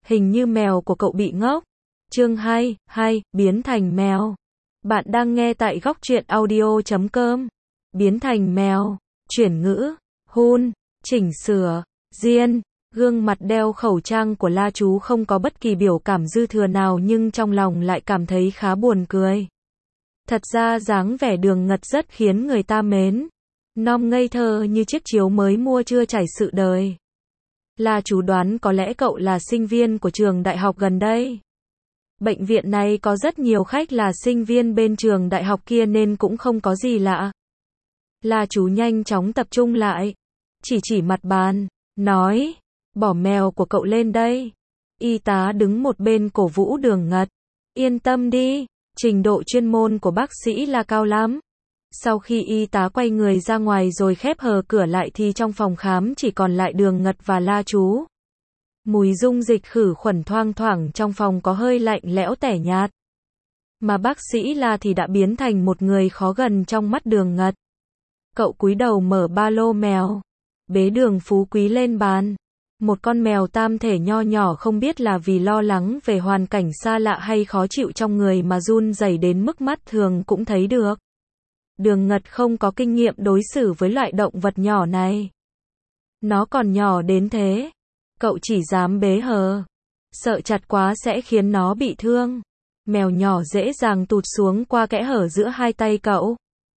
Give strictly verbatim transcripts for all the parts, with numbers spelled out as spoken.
Hình như mèo của cậu bị ngốc. Chương hai, hai, biến thành mèo. Bạn đang nghe tại góc truyện audio chấm com. Biến thành mèo, chuyển ngữ, hun, chỉnh sửa, diên. Gương mặt đeo khẩu trang của La Chú không có bất kỳ biểu cảm dư thừa nào nhưng trong lòng lại cảm thấy khá buồn cười. Thật ra dáng vẻ Đường Ngật rất khiến người ta mến. Non ngây thơ như chiếc chiếu mới mua chưa trải sự đời. La Chú đoán có lẽ cậu là sinh viên của trường đại học gần đây. Bệnh viện này có rất nhiều khách là sinh viên bên trường đại học kia nên cũng không có gì lạ. La Chú nhanh chóng tập trung lại. Chỉ chỉ mặt bàn, nói, bỏ mèo của cậu lên đây. Y tá đứng một bên cổ vũ Đường Ngật. Yên tâm đi, trình độ chuyên môn của bác sĩ là cao lắm. Sau khi y tá quay người ra ngoài rồi khép hờ cửa lại thì trong phòng khám chỉ còn lại Đường Ngật và La Chú. Mùi dung dịch khử khuẩn thoang thoảng trong phòng có hơi lạnh lẽo tẻ nhạt. Mà bác sĩ La thì đã biến thành một người khó gần trong mắt Đường Ngật. Cậu cúi đầu mở ba lô mèo, bế Đường Phú Quý lên bàn. Một con mèo tam thể nho nhỏ không biết là vì lo lắng về hoàn cảnh xa lạ hay khó chịu trong người mà run rẩy đến mức mắt thường cũng thấy được. Đường Ngật không có kinh nghiệm đối xử với loại động vật nhỏ này. Nó còn nhỏ đến thế. Cậu chỉ dám bế hờ. Sợ chặt quá sẽ khiến nó bị thương. Mèo nhỏ dễ dàng tụt xuống qua kẽ hở giữa hai tay cậu.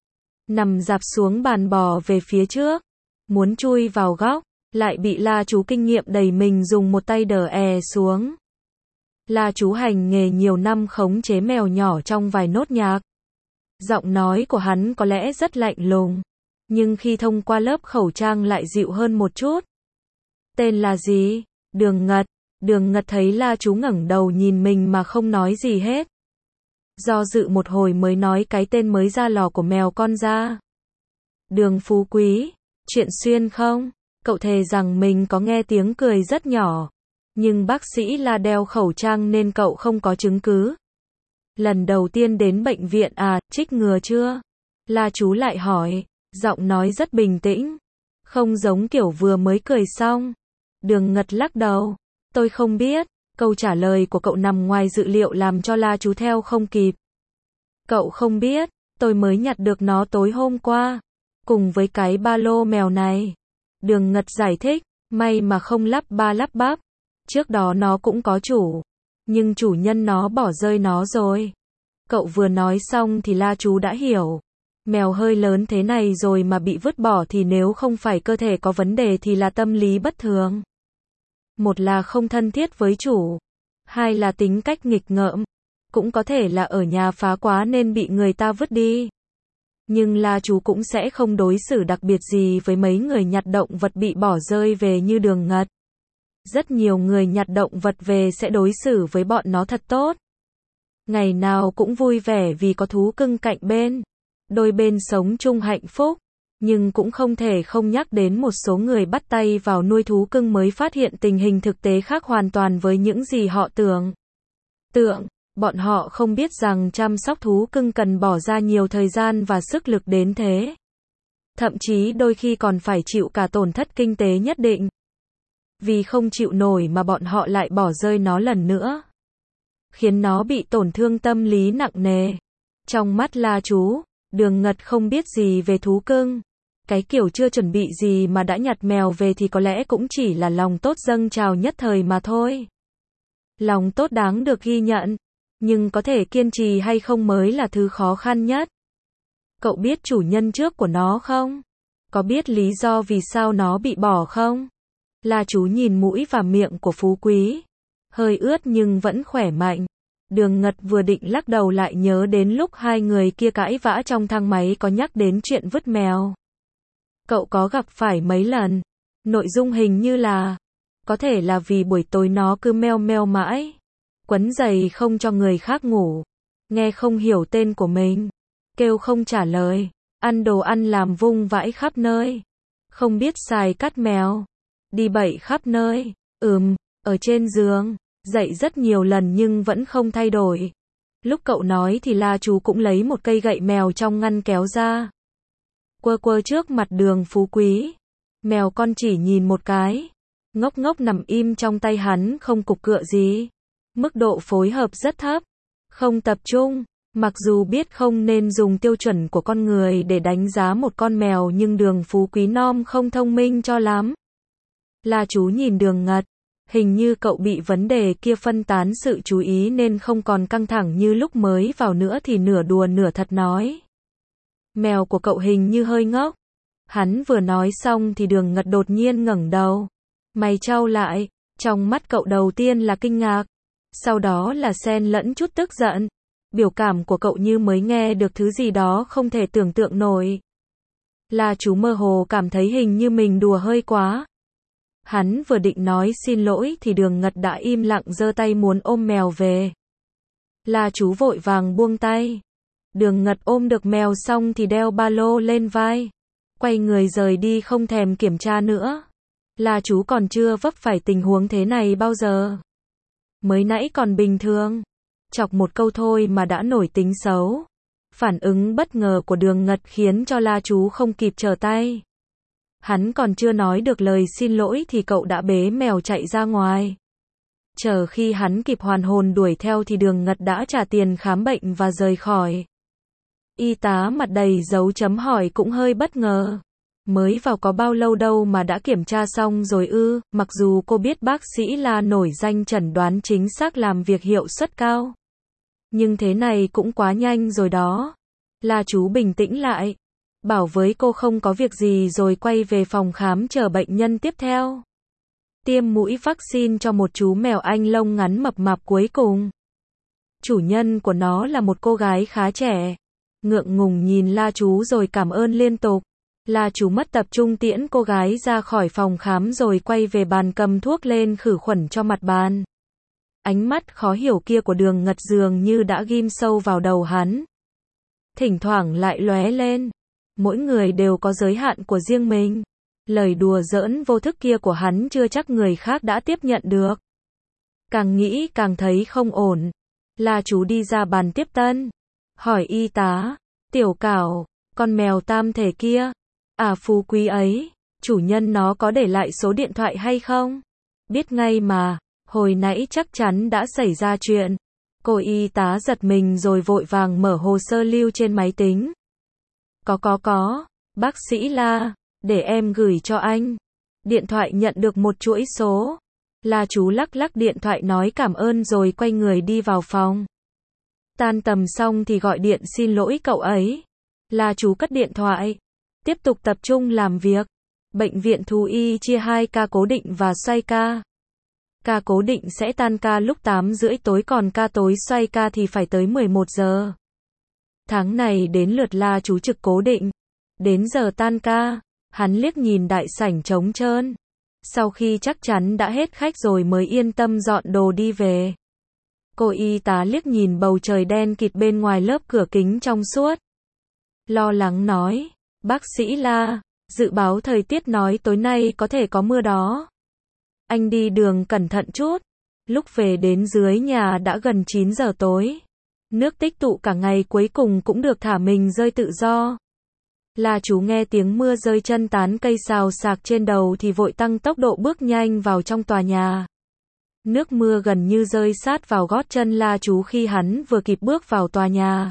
Nằm dạp xuống bàn bò về phía trước. Muốn chui vào góc. Lại bị La Chú kinh nghiệm đẩy mình dùng một tay đỡ è xuống. La Chú hành nghề nhiều năm khống chế mèo nhỏ trong vài nốt nhạc. Giọng nói của hắn có lẽ rất lạnh lùng. Nhưng khi thông qua lớp khẩu trang lại dịu hơn một chút. Tên là gì? Đường Ngật. Đường Ngật thấy La Chú ngẩng đầu nhìn mình mà không nói gì hết. Do dự một hồi mới nói cái tên mới ra lò của mèo con ra. Đường Phú Quý. Chuyện xuyên không? Cậu thề rằng mình có nghe tiếng cười rất nhỏ. Nhưng bác sĩ La đeo khẩu trang nên cậu không có chứng cứ. Lần đầu tiên đến bệnh viện à, trích ngừa chưa? La Chú lại hỏi, giọng nói rất bình tĩnh. Không giống kiểu vừa mới cười xong. Đường Ngật lắc đầu. Tôi không biết. Câu trả lời của cậu nằm ngoài dự liệu làm cho La Chú theo không kịp. Cậu không biết, tôi mới nhặt được nó tối hôm qua. Cùng với cái ba lô mèo này. Đường Ngật giải thích, may mà không lắp ba lắp bắp. Trước đó nó cũng có chủ. Nhưng chủ nhân nó bỏ rơi nó rồi. Cậu vừa nói xong thì La Chú đã hiểu. Mèo hơi lớn thế này rồi mà bị vứt bỏ thì nếu không phải cơ thể có vấn đề thì là tâm lý bất thường. Một là không thân thiết với chủ. Hai là tính cách nghịch ngợm. Cũng có thể là ở nhà phá quá nên bị người ta vứt đi. Nhưng La Chú cũng sẽ không đối xử đặc biệt gì với mấy người nhặt động vật bị bỏ rơi về như Đường Ngật. Rất nhiều người nhặt động vật về sẽ đối xử với bọn nó thật tốt. Ngày nào cũng vui vẻ vì có thú cưng cạnh bên. Đôi bên sống chung hạnh phúc. Nhưng cũng không thể không nhắc đến một số người bắt tay vào nuôi thú cưng mới phát hiện tình hình thực tế khác hoàn toàn với những gì họ tưởng. Tượng, bọn họ không biết rằng chăm sóc thú cưng cần bỏ ra nhiều thời gian và sức lực đến thế. Thậm chí đôi khi còn phải chịu cả tổn thất kinh tế nhất định. Vì không chịu nổi mà bọn họ lại bỏ rơi nó lần nữa. Khiến nó bị tổn thương tâm lý nặng nề. Trong mắt La Chú, Đường Ngật không biết gì về thú cưng. Cái kiểu chưa chuẩn bị gì mà đã nhặt mèo về thì có lẽ cũng chỉ là lòng tốt dâng trào nhất thời mà thôi. Lòng tốt đáng được ghi nhận. Nhưng có thể kiên trì hay không mới là thứ khó khăn nhất. Cậu biết chủ nhân trước của nó không? Có biết lý do vì sao nó bị bỏ không? La Chú nhìn mũi và miệng của Phú Quý. Hơi ướt nhưng vẫn khỏe mạnh. Đường Ngật vừa định lắc đầu lại nhớ đến lúc hai người kia cãi vã trong thang máy có nhắc đến chuyện vứt mèo. Cậu có gặp phải mấy lần. Nội dung hình như là, có thể là vì buổi tối nó cứ meo meo mãi. Quấn giày không cho người khác ngủ. Nghe không hiểu tên của mình. Kêu không trả lời. Ăn đồ ăn làm vung vãi khắp nơi. Không biết xài cắt mèo. Đi bậy khắp nơi. Ừm, ở trên giường. Dậy rất nhiều lần nhưng vẫn không thay đổi. Lúc cậu nói thì La Chú cũng lấy một cây gậy mèo trong ngăn kéo ra. Quơ quơ trước mặt Đường Phú Quý. Mèo con chỉ nhìn một cái. ngốc ngốc nằm im trong tay hắn không cục cựa gì. Mức độ phối hợp rất thấp, không tập trung. Mặc dù biết không nên dùng tiêu chuẩn của con người để đánh giá một con mèo nhưng Đường Phú Quý Nom không thông minh cho lắm. La chú nhìn Đường Ngật, hình như cậu bị vấn đề kia phân tán sự chú ý nên không còn căng thẳng như lúc mới vào nữa thì nửa đùa nửa thật nói. Mèo của cậu hình như hơi ngốc. Hắn vừa nói xong thì Đường Ngật đột nhiên ngẩng đầu. Mày chau lại, trong mắt cậu đầu tiên là kinh ngạc, sau đó là xen lẫn chút tức giận. Biểu cảm của cậu như mới nghe được thứ gì đó không thể tưởng tượng nổi. La chú mơ hồ cảm thấy hình như mình đùa hơi quá. Hắn vừa định nói xin lỗi thì Đường Ngật đã im lặng giơ tay muốn ôm mèo về. La chú vội vàng buông tay. Đường Ngật ôm được mèo xong thì đeo ba lô lên vai, quay người rời đi không thèm kiểm tra nữa. La chú còn chưa vấp phải tình huống thế này bao giờ. Mới nãy còn bình thường, chọc một câu thôi mà đã nổi tính xấu. Phản ứng bất ngờ của Đường Ngật khiến cho La chú không kịp trở tay. Hắn còn chưa nói được lời xin lỗi thì cậu đã bế mèo chạy ra ngoài. Chờ khi hắn kịp hoàn hồn đuổi theo thì Đường Ngật đã trả tiền khám bệnh và rời khỏi. Y tá mặt đầy dấu chấm hỏi cũng hơi bất ngờ. Mới vào có bao lâu đâu mà đã kiểm tra xong rồi ư? Mặc dù cô biết bác sĩ là nổi danh chẩn đoán chính xác làm việc hiệu suất cao, nhưng thế này cũng quá nhanh rồi đó. La chú bình tĩnh lại, bảo với cô không có việc gì rồi quay về phòng khám chờ bệnh nhân tiếp theo. Tiêm mũi vaccine cho một chú mèo Anh lông ngắn mập mạp cuối cùng. Chủ nhân của nó là một cô gái khá trẻ. Ngượng ngùng nhìn La chú rồi cảm ơn liên tục. La chú mất tập trung tiễn cô gái ra khỏi phòng khám rồi quay về bàn cầm thuốc lên khử khuẩn cho mặt bàn. Ánh mắt khó hiểu kia của Đường Ngật dường như đã ghim sâu vào đầu hắn. Thỉnh thoảng lại lóe lên. Mỗi người đều có giới hạn của riêng mình. Lời đùa giỡn vô thức kia của hắn chưa chắc người khác đã tiếp nhận được. Càng nghĩ càng thấy không ổn. La chú đi ra bàn tiếp tân. Hỏi y tá, Tiểu Cảo, con mèo tam thể kia, à Phú Quý ấy, chủ nhân nó có để lại số điện thoại hay không? Biết ngay mà, hồi nãy chắc chắn đã xảy ra chuyện. Cô y tá giật mình rồi vội vàng mở hồ sơ lưu trên máy tính. Có có có, bác sĩ La, để em gửi cho anh. Điện thoại nhận được một chuỗi số. La chú lắc lắc điện thoại nói cảm ơn rồi quay người đi vào phòng. Tan tầm xong thì gọi điện xin lỗi cậu ấy. La chú cất điện thoại, tiếp tục tập trung làm việc. Bệnh viện thú y chia hai ca cố định và xoay ca. Ca cố định sẽ tan ca lúc tám rưỡi tối còn ca tối xoay ca thì phải tới mười một giờ. Tháng này đến lượt La chú trực cố định. Đến giờ tan ca, hắn liếc nhìn đại sảnh trống trơn. Sau khi chắc chắn đã hết khách rồi mới yên tâm dọn đồ đi về. Cô y tá liếc nhìn bầu trời đen kịt bên ngoài lớp cửa kính trong suốt. Lo lắng nói, bác sĩ La, dự báo thời tiết nói tối nay có thể có mưa đó. Anh đi đường cẩn thận chút. Lúc về đến dưới nhà đã gần chín giờ tối. Nước tích tụ cả ngày cuối cùng cũng được thả mình rơi tự do. La chú nghe tiếng mưa rơi chân tán cây xào xạc trên đầu thì vội tăng tốc độ bước nhanh vào trong tòa nhà. Nước mưa gần như rơi sát vào gót chân La chú khi hắn vừa kịp bước vào tòa nhà.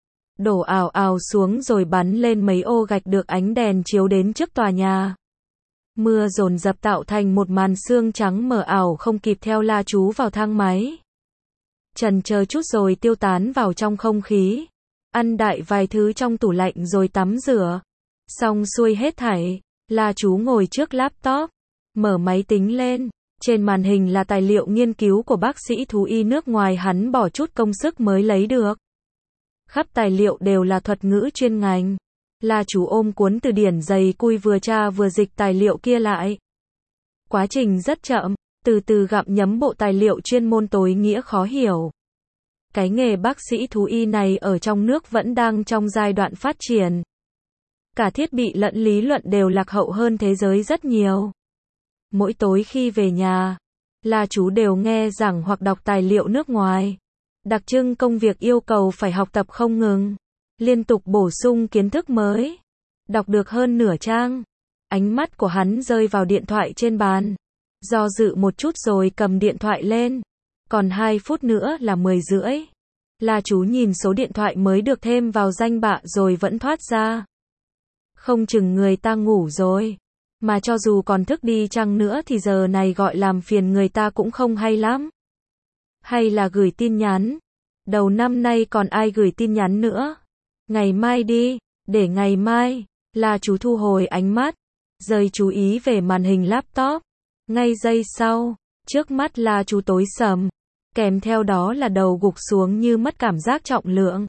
Đổ ào ào xuống rồi bắn lên mấy ô gạch được ánh đèn chiếu đến trước tòa nhà. Mưa dồn dập tạo thành một màn sương trắng mờ ảo không kịp theo La chú vào thang máy. Chần chờ chút rồi tiêu tán vào trong không khí. Ăn đại vài thứ trong tủ lạnh rồi tắm rửa. Xong xuôi hết thảy, La chú ngồi trước laptop, mở máy tính lên. Trên màn hình là tài liệu nghiên cứu của bác sĩ thú y nước ngoài hắn bỏ chút công sức mới lấy được. Khắp tài liệu đều là thuật ngữ chuyên ngành. La chú ôm cuốn từ điển dày cui vừa tra vừa dịch tài liệu kia lại. Quá trình rất chậm, từ từ gặm nhấm bộ tài liệu chuyên môn tối nghĩa khó hiểu. Cái nghề bác sĩ thú y này ở trong nước vẫn đang trong giai đoạn phát triển. Cả thiết bị lẫn lý luận đều lạc hậu hơn thế giới rất nhiều. Mỗi tối khi về nhà, La chú đều nghe giảng hoặc đọc tài liệu nước ngoài. Đặc trưng công việc yêu cầu phải học tập không ngừng, liên tục bổ sung kiến thức mới. Đọc được hơn nửa trang, ánh mắt của hắn rơi vào điện thoại trên bàn. Do dự một chút rồi cầm điện thoại lên. Còn hai phút nữa là mười rưỡi. La chú nhìn số điện thoại mới được thêm vào danh bạ rồi vẫn thoát ra. Không chừng người ta ngủ rồi. Mà cho dù còn thức đi chăng nữa thì giờ này gọi làm phiền người ta cũng không hay lắm. Hay là gửi tin nhắn. Đầu năm nay còn ai gửi tin nhắn nữa. Ngày mai đi, để ngày mai. La chú thu hồi ánh mắt, rời chú ý về màn hình laptop. Ngay giây sau, trước mắt La chú tối sầm, kèm theo đó là đầu gục xuống như mất cảm giác trọng lượng.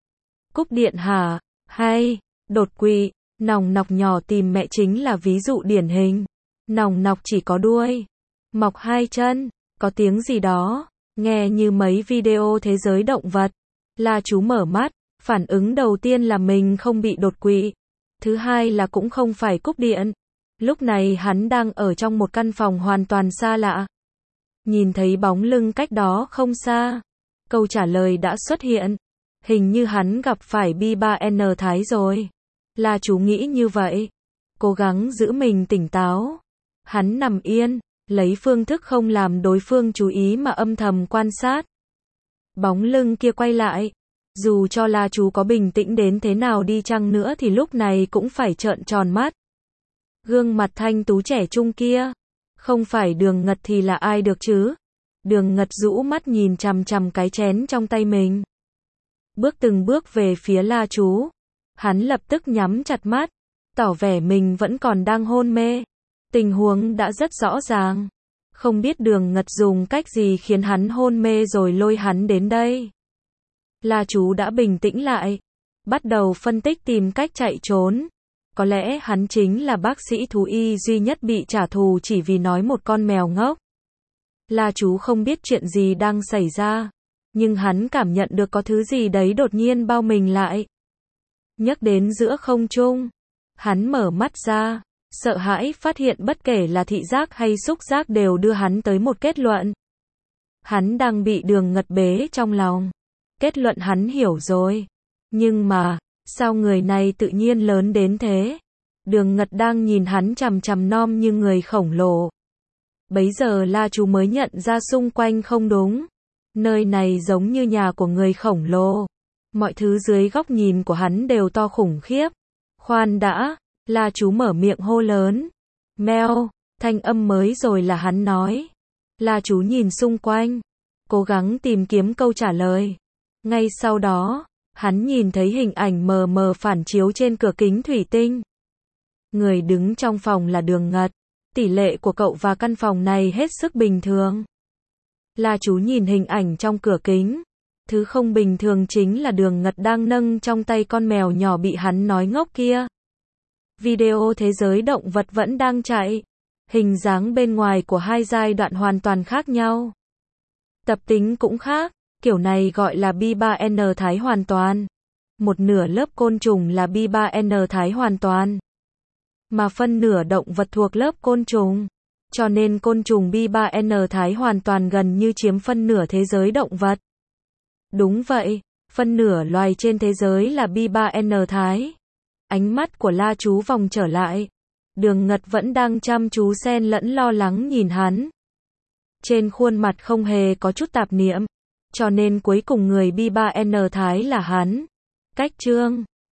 Cúp điện hả? Hay, đột quỵ, nòng nọc nhỏ tìm mẹ chính là ví dụ điển hình. Nòng nọc chỉ có đuôi, mọc hai chân, có tiếng gì đó, nghe như mấy video thế giới động vật. La chú mở mắt, phản ứng đầu tiên là mình không bị đột quỵ. Thứ hai là cũng không phải cúp điện. Lúc này hắn đang ở trong một căn phòng hoàn toàn xa lạ. Nhìn thấy bóng lưng cách đó không xa. Câu trả lời đã xuất hiện. Hình như hắn gặp phải B ba N Thái rồi. La chú nghĩ như vậy. Cố gắng giữ mình tỉnh táo. Hắn nằm yên, lấy phương thức không làm đối phương chú ý mà âm thầm quan sát. Bóng lưng kia quay lại. Dù cho La chú có bình tĩnh đến thế nào đi chăng nữa thì lúc này cũng phải trợn tròn mắt. Gương mặt thanh tú trẻ trung kia, không phải Đường Ngật thì là ai được chứ? Đường Ngật rũ mắt nhìn chằm chằm cái chén trong tay mình. Bước từng bước về phía La chú. Hắn lập tức nhắm chặt mắt, tỏ vẻ mình vẫn còn đang hôn mê. Tình huống đã rất rõ ràng. Không biết Đường Ngật dùng cách gì khiến hắn hôn mê rồi lôi hắn đến đây. La chú đã bình tĩnh lại, bắt đầu phân tích tìm cách chạy trốn. Có lẽ hắn chính là bác sĩ thú y duy nhất bị trả thù chỉ vì nói một con mèo ngốc. La chú không biết chuyện gì đang xảy ra, nhưng hắn cảm nhận được có thứ gì đấy đột nhiên bao mình lại. Nhấc đến giữa không trung, hắn mở mắt ra, sợ hãi phát hiện bất kể là thị giác hay xúc giác đều đưa hắn tới một kết luận. Hắn đang bị Đường Ngật bế trong lòng. Kết luận hắn hiểu rồi. Nhưng mà, sao người này tự nhiên lớn đến thế? Đường Ngật đang nhìn hắn chằm chằm nom như người khổng lồ. Bấy giờ La chú mới nhận ra xung quanh không đúng. Nơi này giống như nhà của người khổng lồ. Mọi thứ dưới góc nhìn của hắn đều to khủng khiếp. Khoan đã, La chú mở miệng hô lớn. Mèo, thanh âm mới rồi là hắn nói. La chú nhìn xung quanh, cố gắng tìm kiếm câu trả lời. Ngay sau đó, hắn nhìn thấy hình ảnh mờ mờ phản chiếu trên cửa kính thủy tinh. Người đứng trong phòng là Đường Ngật. Tỷ lệ của cậu và căn phòng này hết sức bình thường. La chú nhìn hình ảnh trong cửa kính. Thứ không bình thường chính là Đường Ngật đang nâng trong tay con mèo nhỏ bị hắn nói ngốc kia. Video thế giới động vật vẫn đang chạy. Hình dáng bên ngoài của hai giai đoạn hoàn toàn khác nhau. Tập tính cũng khác. Kiểu này gọi là B ba N Thái hoàn toàn. Một nửa lớp côn trùng là B ba N Thái hoàn toàn. Mà phân nửa động vật thuộc lớp côn trùng. Cho nên côn trùng B ba N Thái hoàn toàn gần như chiếm phân nửa thế giới động vật. Đúng vậy, phân nửa loài trên thế giới là B ba N Thái. Ánh mắt của La chú vòng trở lại. Đường Ngật vẫn đang chăm chú xen lẫn lo lắng nhìn hắn. Trên khuôn mặt không hề có chút tạp niệm. Cho nên cuối cùng người B ba N Thái là hắn. Cách chương